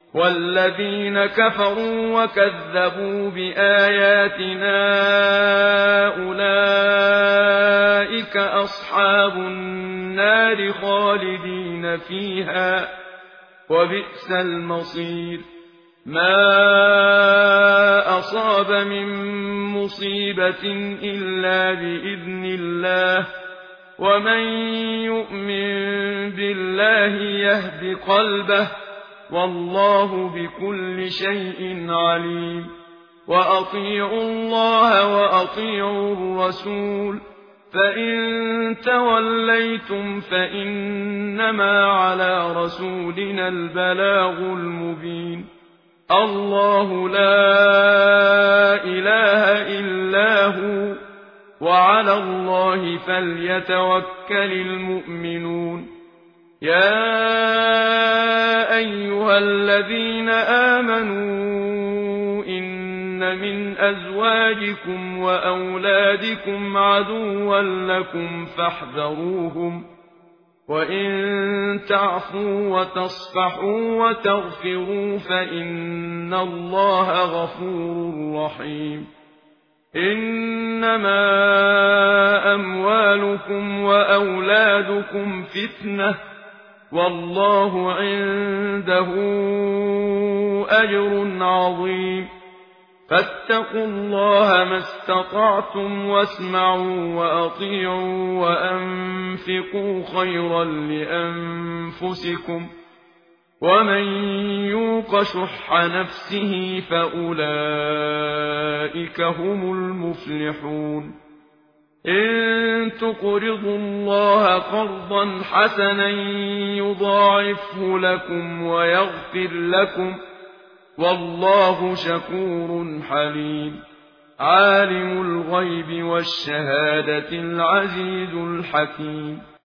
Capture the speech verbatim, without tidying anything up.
والذين كفروا وكذبوا بآياتنا أولئك أصحاب النار خالدين فيها وبئس المصير. ما أصاب من مصيبة إلا بإذن الله ومن يؤمن بالله يهد قلبه والله بكل شيء عليم. وأطيعوا الله وأطيعوا الرسول فإن توليتم فإنما على رسولنا البلاغ المبين. الله لا إله إلا هو وعلى الله فليتوكل المؤمنون. يا أيها الذين آمنوا إن من أزواجكم وأولادكم عدوا لكم فاحذروهم وإن تعفوا وتصفحوا وتغفروا فإن الله غفور رحيم. إنما أموالكم وأولادكم فتنة والله عنده أجر عظيم. فاتقوا الله ما استطعتم واسمعوا وأطيعوا وأنفقوا خيرا لأنفسكم ومن يوق شح نفسه فأولئك هم المفلحون. إن تقرضوا الله قرضا حسنا يضاعفه لكم ويغفر لكم والله شكور حليم. عالم الغيب والشهادة العزيز الحكيم.